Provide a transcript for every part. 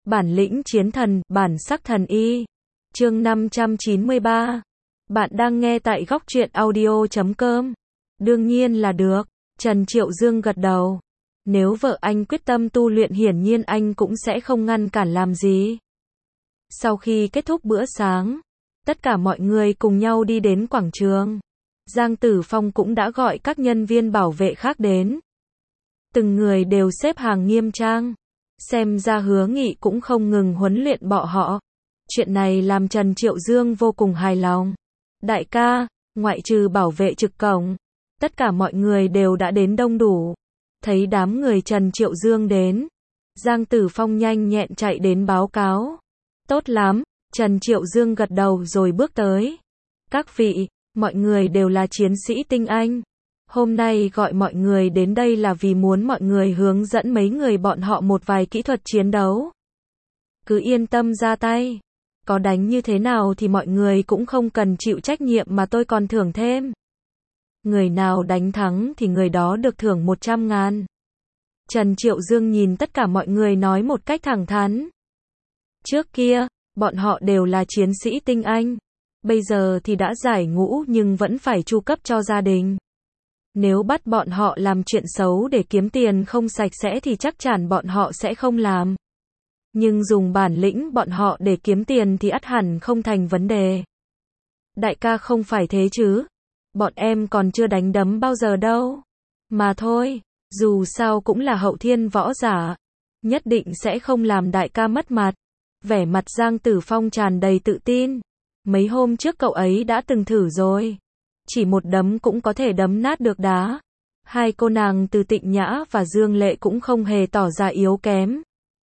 Bản lĩnh chiến thần, bản sắc thần y. Chương 593. Bạn đang nghe tại góc truyện audio.com. Đương nhiên là được. Trần Triệu Dương gật đầu. Nếu vợ anh quyết tâm tu luyện hiển nhiên anh cũng sẽ không ngăn cản làm gì. Sau khi kết thúc bữa sáng, tất cả mọi người cùng nhau đi đến quảng trường. Giang Tử Phong cũng đã gọi các nhân viên bảo vệ khác đến. Từng người đều xếp hàng nghiêm trang. Xem ra Hứa Nghị cũng không ngừng huấn luyện bọn họ. Chuyện này làm Trần Triệu Dương vô cùng hài lòng. Đại ca, ngoại trừ bảo vệ trực cổng, tất cả mọi người đều đã đến đông đủ. Thấy đám người Trần Triệu Dương đến, Giang Tử Phong nhanh nhẹn chạy đến báo cáo. Tốt lắm, Trần Triệu Dương gật đầu rồi bước tới. Các vị, mọi người đều là chiến sĩ tinh anh. Hôm nay gọi mọi người đến đây là vì muốn mọi người hướng dẫn mấy người bọn họ một vài kỹ thuật chiến đấu. Cứ yên tâm ra tay. Có đánh như thế nào thì mọi người cũng không cần chịu trách nhiệm mà tôi còn thưởng thêm. Người nào đánh thắng thì người đó được thưởng 100.000. Trần Triệu Dương nhìn tất cả mọi người nói một cách thẳng thắn. Trước kia, bọn họ đều là chiến sĩ tinh anh. Bây giờ thì đã giải ngũ nhưng vẫn phải chu cấp cho gia đình. Nếu bắt bọn họ làm chuyện xấu để kiếm tiền không sạch sẽ thì chắc chắn bọn họ sẽ không làm. Nhưng dùng bản lĩnh bọn họ để kiếm tiền thì ắt hẳn không thành vấn đề. Đại ca không phải thế chứ? Bọn em còn chưa đánh đấm bao giờ đâu. Mà thôi, dù sao cũng là hậu thiên võ giả. Nhất định sẽ không làm đại ca mất mặt. Vẻ mặt Giang Tử Phong tràn đầy tự tin. Mấy hôm trước cậu ấy đã từng thử rồi. Chỉ một đấm cũng có thể đấm nát được đá. Hai cô nàng Từ Tịnh Nhã và Dương Lệ cũng không hề tỏ ra yếu kém.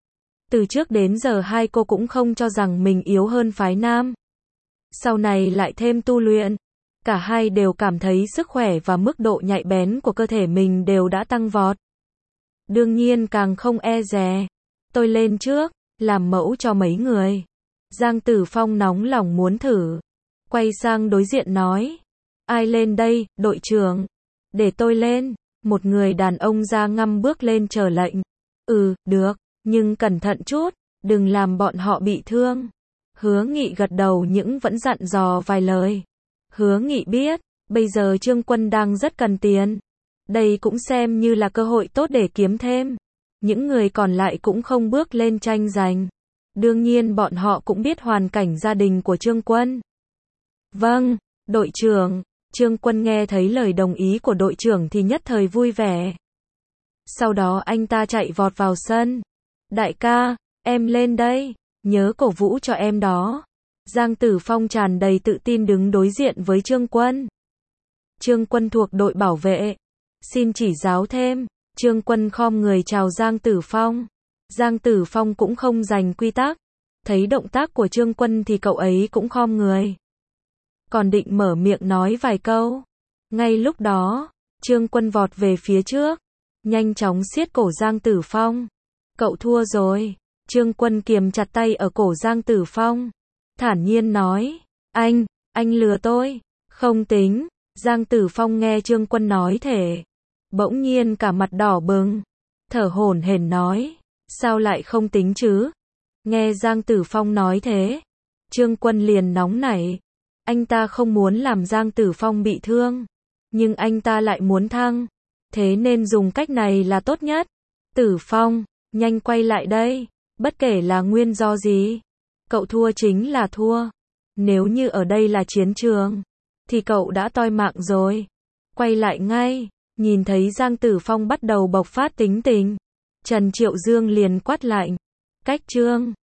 Từ trước đến giờ hai cô cũng không cho rằng mình yếu hơn phái nam. Sau này lại thêm tu luyện. Cả hai đều cảm thấy sức khỏe và mức độ nhạy bén của cơ thể mình đều đã tăng vọt. Đương nhiên càng không e dè. Tôi lên trước, làm mẫu cho mấy người. Giang Tử Phong nóng lòng muốn thử. Quay sang đối diện nói. Ai lên đây, đội trưởng? Để tôi lên. Một người đàn ông da ngăm bước lên chờ lệnh. Được, nhưng cẩn thận chút, đừng làm bọn họ bị thương. Hứa Nghị gật đầu nhưng vẫn dặn dò vài lời. Hứa Nghị biết, bây giờ Trương Quân đang rất cần tiền. Đây cũng xem như là cơ hội tốt để kiếm thêm. Những người còn lại cũng không bước lên tranh giành. Đương nhiên bọn họ cũng biết hoàn cảnh gia đình của Trương Quân. Vâng, đội trưởng. Trương Quân nghe thấy lời đồng ý của đội trưởng thì nhất thời vui vẻ. Sau đó anh ta chạy vọt vào sân. Đại ca, em lên đây, nhớ cổ vũ cho em đó. Giang Tử Phong tràn đầy tự tin đứng đối diện với Trương Quân. Trương Quân thuộc đội bảo vệ. Xin chỉ giáo thêm. Trương Quân khom người chào Giang Tử Phong. Giang Tử Phong cũng không giành quy tắc. Thấy động tác của Trương Quân thì cậu ấy cũng khom người. Còn định mở miệng nói vài câu. Ngay lúc đó, Trương Quân vọt về phía trước. Nhanh chóng siết cổ Giang Tử Phong. Cậu thua rồi. Trương Quân kiềm chặt tay ở cổ Giang Tử Phong. Thản nhiên nói. Anh lừa tôi. Không tính. Giang Tử Phong nghe Trương Quân nói thế. Bỗng nhiên cả mặt đỏ bừng. Thở hổn hển nói. Sao lại không tính chứ? Nghe Giang Tử Phong nói thế. Trương Quân liền nóng nảy. Anh ta không muốn làm Giang Tử Phong bị thương. Nhưng anh ta lại muốn thăng. Thế nên dùng cách này là tốt nhất. Tử Phong, nhanh quay lại đây. Bất kể là nguyên do gì. Cậu thua chính là thua. Nếu như ở đây là chiến trường. Thì cậu đã toi mạng rồi. Quay lại ngay. Nhìn thấy Giang Tử Phong bắt đầu bộc phát tính tình. Trần Triệu Dương liền quát lạnh. Cách trương.